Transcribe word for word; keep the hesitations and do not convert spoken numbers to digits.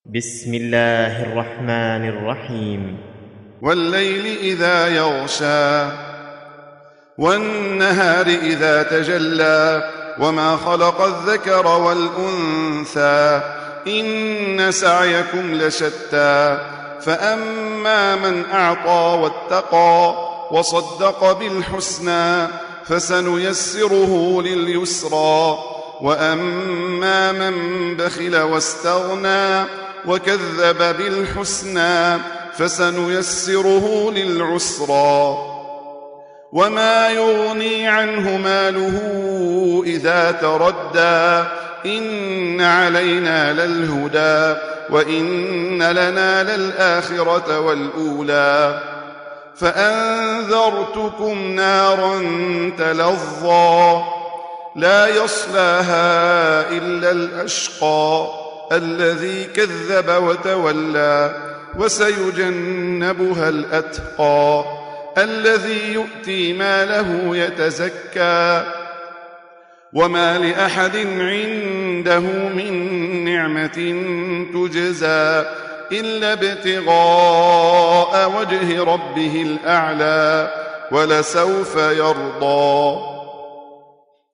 بسم الله الرحمن الرحيم. والليل إذا يغشى والنهار إذا تجلى وما خلق الذكر والأنثى إن سعيكم لشتى فأما من أعطى واتقى وصدق بالحسنى فسنيسره لليسرى وأما من بخل واستغنى وكذب بالحسنى فسنيسره للعسرى وما يغني عنه ماله إذا تردى إن علينا للهدى وإن لنا للآخرة والأولى فأنذرتكم نارا تلظى لا يصلاها إلا الأشقى الذي كذب وتولى وسيجنبها الأتقى الذي يؤتي ماله يتزكى وما لأحد عنده من نعمة تجزى إلا ابتغاء وجه ربه الأعلى ولسوف يرضى.